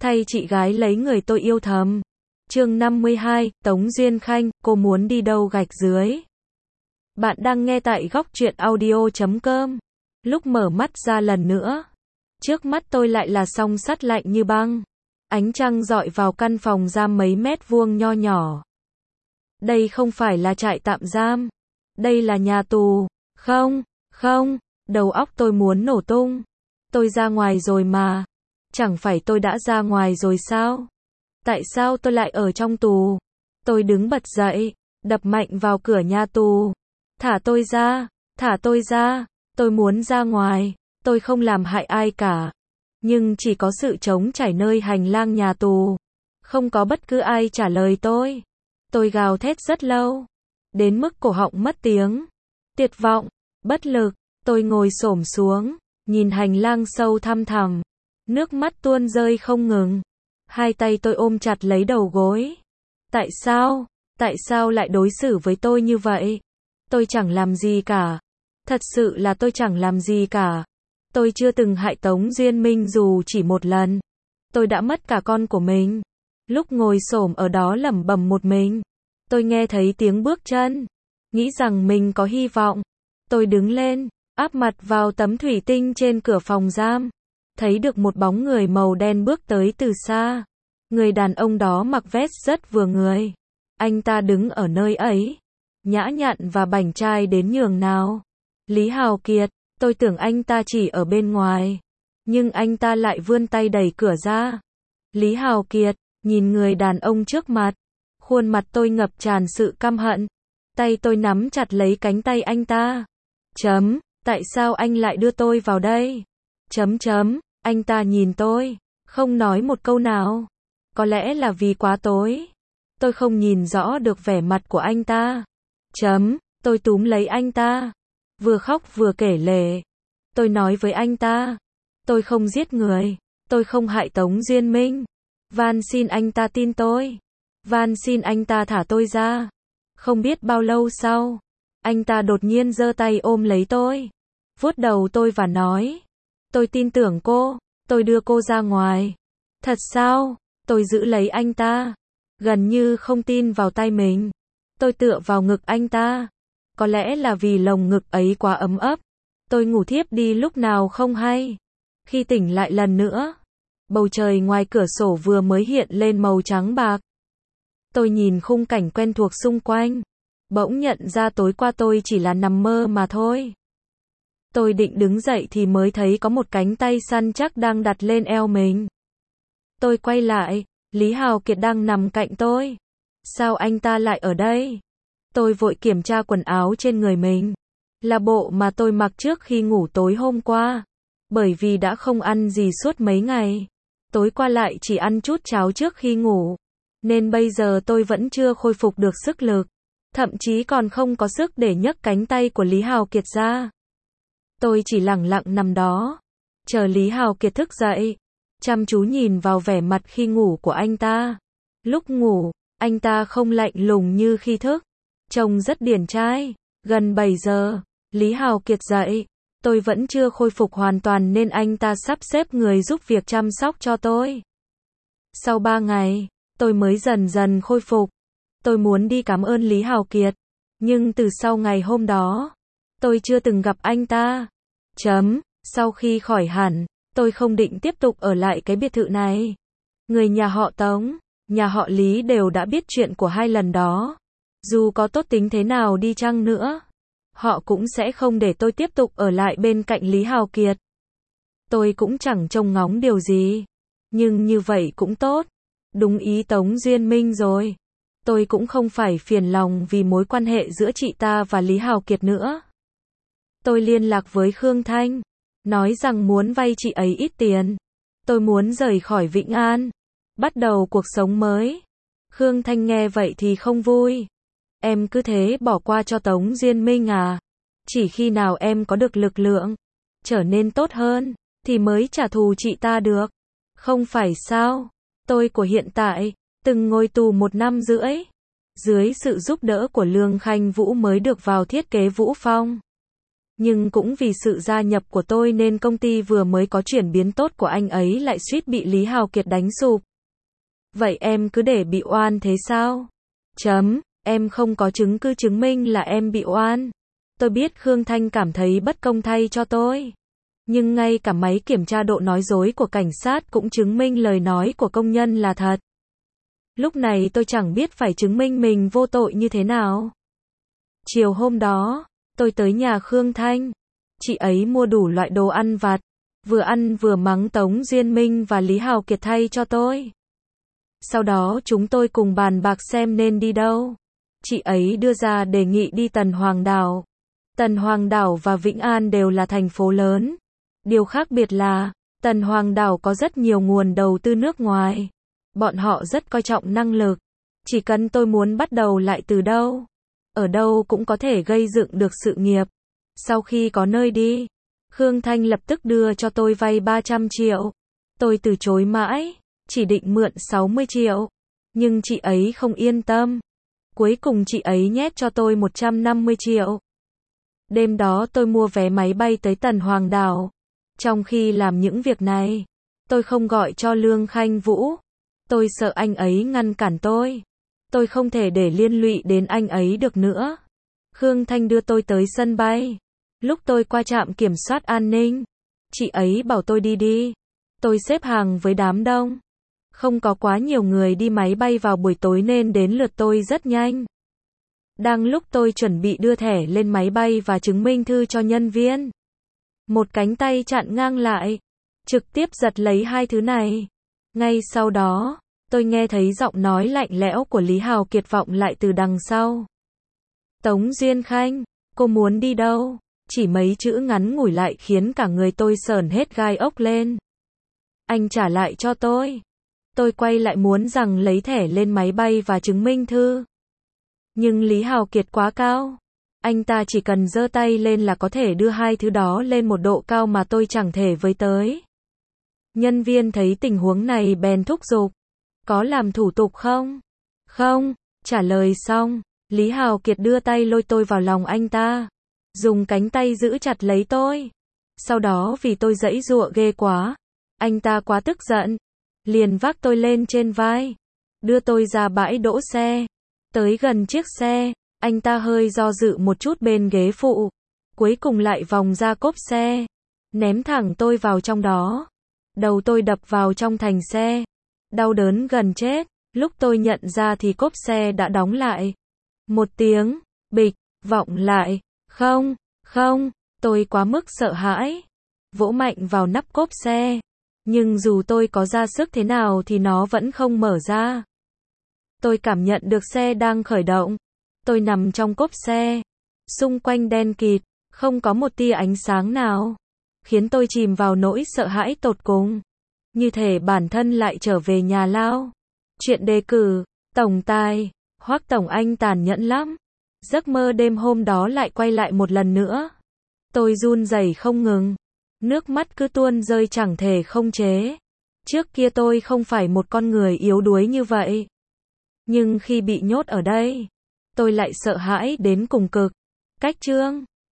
thay chị gái lấy người tôi yêu thầm. Chương 52, Tống Duyên Khanh, cô muốn đi đâu gạch dưới. Bạn đang nghe tại góc truyện audio.com. Lúc mở mắt ra lần nữa, trước mắt tôi lại là song sắt lạnh như băng. Ánh trăng rọi vào căn phòng giam mấy mét vuông nho nhỏ. Đây không phải là trại tạm giam. Đây là nhà tù. Không, đầu óc tôi muốn nổ tung. Tôi ra ngoài rồi mà. Chẳng phải tôi đã ra ngoài rồi sao? Tại sao tôi lại ở trong tù? Tôi đứng bật dậy, đập mạnh vào cửa nhà tù. Thả tôi ra, tôi muốn ra ngoài, tôi không làm hại ai cả. Nhưng chỉ có sự trống trải nơi hành lang nhà tù. Không có bất cứ ai trả lời tôi. Tôi gào thét rất lâu, đến mức cổ họng mất tiếng. Tuyệt vọng, bất lực, tôi ngồi xổm xuống, nhìn hành lang sâu thăm thẳm. Nước mắt tuôn rơi không ngừng. Hai tay tôi ôm chặt lấy đầu gối. Tại sao lại đối xử với tôi như vậy? Tôi chẳng làm gì cả. Thật sự là tôi chẳng làm gì cả. Tôi chưa từng hại Tống Duyên Minh dù chỉ một lần. Tôi đã mất cả con của mình. Lúc ngồi xổm ở đó lẩm bẩm một mình, tôi nghe thấy tiếng bước chân. Nghĩ rằng mình có hy vọng. Tôi đứng lên, áp mặt vào tấm thủy tinh trên cửa phòng giam. Thấy được một bóng người màu đen bước tới từ xa. Người đàn ông đó mặc vest rất vừa người. Anh ta đứng ở nơi ấy, nhã nhặn và bảnh trai đến nhường nào. Lý Hào Kiệt, tôi tưởng anh ta chỉ ở bên ngoài. Nhưng anh ta lại vươn tay đẩy cửa ra. Lý Hào Kiệt, nhìn người đàn ông trước mặt. Khuôn mặt tôi ngập tràn sự căm hận. Tay tôi nắm chặt lấy cánh tay anh ta. Tại sao anh lại đưa tôi vào đây? Anh ta nhìn tôi, không nói một câu nào. Có lẽ là vì quá tối. Tôi không nhìn rõ được vẻ mặt của anh ta. Tôi túm lấy anh ta, vừa khóc vừa kể lể. Tôi nói với anh ta, tôi không giết người, tôi không hại Tống Duyên Minh. Van xin anh ta tin tôi. Van xin anh ta thả tôi ra. Không biết bao lâu sau, anh ta đột nhiên giơ tay ôm lấy tôi, vuốt đầu tôi và nói, tôi tin tưởng cô, tôi đưa cô ra ngoài. Thật sao? Tôi giữ lấy anh ta, gần như không tin vào tay mình. Tôi tựa vào ngực anh ta. Có lẽ là vì lồng ngực ấy quá ấm ấp. Tôi ngủ thiếp đi lúc nào không hay. Khi tỉnh lại lần nữa, bầu trời ngoài cửa sổ vừa mới hiện lên màu trắng bạc. Tôi nhìn khung cảnh quen thuộc xung quanh, bỗng nhận ra tối qua tôi chỉ là nằm mơ mà thôi. Tôi định đứng dậy thì mới thấy có một cánh tay săn chắc đang đặt lên eo mình. Tôi quay lại, Lý Hào Kiệt đang nằm cạnh tôi. Sao anh ta lại ở đây? Tôi vội kiểm tra quần áo trên người mình. Là bộ mà tôi mặc trước khi ngủ tối hôm qua. Bởi vì đã không ăn gì suốt mấy ngày. Tối qua lại chỉ ăn chút cháo trước khi ngủ. Nên bây giờ tôi vẫn chưa khôi phục được sức lực. Thậm chí còn không có sức để nhấc cánh tay của Lý Hào Kiệt ra. Tôi chỉ lẳng lặng nằm đó, chờ Lý Hào Kiệt thức dậy, chăm chú nhìn vào vẻ mặt khi ngủ của anh ta. Lúc ngủ, anh ta không lạnh lùng như khi thức, trông rất điển trai. Gần 7 giờ, Lý Hào Kiệt dậy, tôi vẫn chưa khôi phục hoàn toàn nên anh ta sắp xếp người giúp việc chăm sóc cho tôi. Sau 3 ngày, tôi mới dần dần khôi phục. Tôi muốn đi cảm ơn Lý Hào Kiệt, nhưng từ sau ngày hôm đó, tôi chưa từng gặp anh ta. Sau khi khỏi hẳn, tôi không định tiếp tục ở lại cái biệt thự này. Người nhà họ Tống, nhà họ Lý đều đã biết chuyện của hai lần đó. Dù có tốt tính thế nào đi chăng nữa, họ cũng sẽ không để tôi tiếp tục ở lại bên cạnh Lý Hào Kiệt. Tôi cũng chẳng trông ngóng điều gì. Nhưng như vậy cũng tốt. Đúng ý Tống Duyên Minh rồi. Tôi cũng không phải phiền lòng vì mối quan hệ giữa chị ta và Lý Hào Kiệt nữa. Tôi liên lạc với Khương Thanh, nói rằng muốn vay chị ấy ít tiền. Tôi muốn rời khỏi Vĩnh An, bắt đầu cuộc sống mới. Khương Thanh nghe vậy thì không vui. Em cứ thế bỏ qua cho Tống Duyên Minh à? Chỉ khi nào em có được lực lượng, trở nên tốt hơn, thì mới trả thù chị ta được. Không phải sao? Tôi của hiện tại, từng ngồi tù 1 năm rưỡi. Dưới sự giúp đỡ của Lương Khanh Vũ mới được vào thiết kế Vũ Phong. Nhưng cũng vì sự gia nhập của tôi nên công ty vừa mới có chuyển biến tốt của anh ấy lại suýt bị Lý Hào Kiệt đánh sụp. Vậy em cứ để bị oan thế sao? Em không có chứng cứ chứng minh là em bị oan. Tôi biết Khương Thanh cảm thấy bất công thay cho tôi. Nhưng ngay cả máy kiểm tra độ nói dối của cảnh sát cũng chứng minh lời nói của công nhân là thật. Lúc này tôi chẳng biết phải chứng minh mình vô tội như thế nào. Chiều hôm đó, tôi tới nhà Khương Thanh. Chị ấy mua đủ loại đồ ăn vặt. Vừa ăn vừa mắng Tống Duyên Minh và Lý Hào Kiệt thay cho tôi. Sau đó chúng tôi cùng bàn bạc xem nên đi đâu. Chị ấy đưa ra đề nghị đi Tần Hoàng Đảo. Tần Hoàng Đảo và Vĩnh An đều là thành phố lớn. Điều khác biệt là, Tần Hoàng Đảo có rất nhiều nguồn đầu tư nước ngoài. Bọn họ rất coi trọng năng lực. Chỉ cần tôi muốn bắt đầu lại từ đâu, ở đâu cũng có thể gây dựng được sự nghiệp. Sau khi có nơi đi, Khương Thanh lập tức đưa cho tôi vay 300 triệu. Tôi từ chối mãi, chỉ định mượn 60 triệu. Nhưng chị ấy không yên tâm. Cuối cùng chị ấy nhét cho tôi 150 triệu. Đêm đó tôi mua vé máy bay tới Tần Hoàng Đảo. Trong khi làm những việc này, tôi không gọi cho Lương Khanh Vũ. Tôi sợ anh ấy ngăn cản tôi. Tôi không thể để liên lụy đến anh ấy được nữa. Khương Thanh đưa tôi tới sân bay. Lúc tôi qua trạm kiểm soát an ninh, chị ấy bảo tôi đi. Tôi xếp hàng với đám đông. Không có quá nhiều người đi máy bay vào buổi tối nên đến lượt tôi rất nhanh. Đang lúc tôi chuẩn bị đưa thẻ lên máy bay và chứng minh thư cho nhân viên, một cánh tay chặn ngang lại, trực tiếp giật lấy hai thứ này. Ngay sau đó, tôi nghe thấy giọng nói lạnh lẽo của Lý Hào Kiệt vọng lại từ đằng sau. Tống Duyên Khanh, cô muốn đi đâu? Chỉ mấy chữ ngắn ngủi lại khiến cả người tôi sởn hết gai ốc lên. Anh trả lại cho tôi. Tôi quay lại muốn rằng lấy thẻ lên máy bay và chứng minh thư. Nhưng Lý Hào Kiệt quá cao. Anh ta chỉ cần giơ tay lên là có thể đưa hai thứ đó lên một độ cao mà tôi chẳng thể với tới. Nhân viên thấy tình huống này bèn thúc giục. Có làm thủ tục không? Không. Trả lời xong, Lý Hào Kiệt đưa tay lôi tôi vào lòng anh ta. Dùng cánh tay giữ chặt lấy tôi. Sau đó vì tôi giãy giụa ghê quá, anh ta quá tức giận, liền vác tôi lên trên vai, đưa tôi ra bãi đỗ xe. Tới gần chiếc xe, anh ta hơi do dự một chút bên ghế phụ, cuối cùng lại vòng ra cốp xe, ném thẳng tôi vào trong đó. Đầu tôi đập vào trong thành xe, đau đớn gần chết. Lúc tôi nhận ra thì cốp xe đã đóng lại. Một tiếng bịch vọng lại. Không, tôi quá mức sợ hãi, vỗ mạnh vào nắp cốp xe, nhưng dù tôi có ra sức thế nào thì nó vẫn không mở ra. Tôi cảm nhận được xe đang khởi động. Tôi nằm trong cốp xe, xung quanh đen kịt, không có một tia ánh sáng nào, khiến tôi chìm vào nỗi sợ hãi tột cùng, như thể bản thân lại trở về nhà lao. Chuyện đề cử, tổng tài, Hoắc tổng anh tàn nhẫn lắm. Giấc mơ đêm hôm đó lại quay lại một lần nữa. Tôi run rẩy không ngừng, nước mắt cứ tuôn rơi chẳng thể không chế. Trước kia tôi không phải một con người yếu đuối như vậy. Nhưng khi bị nhốt ở đây, tôi lại sợ hãi đến cùng cực. Cách chương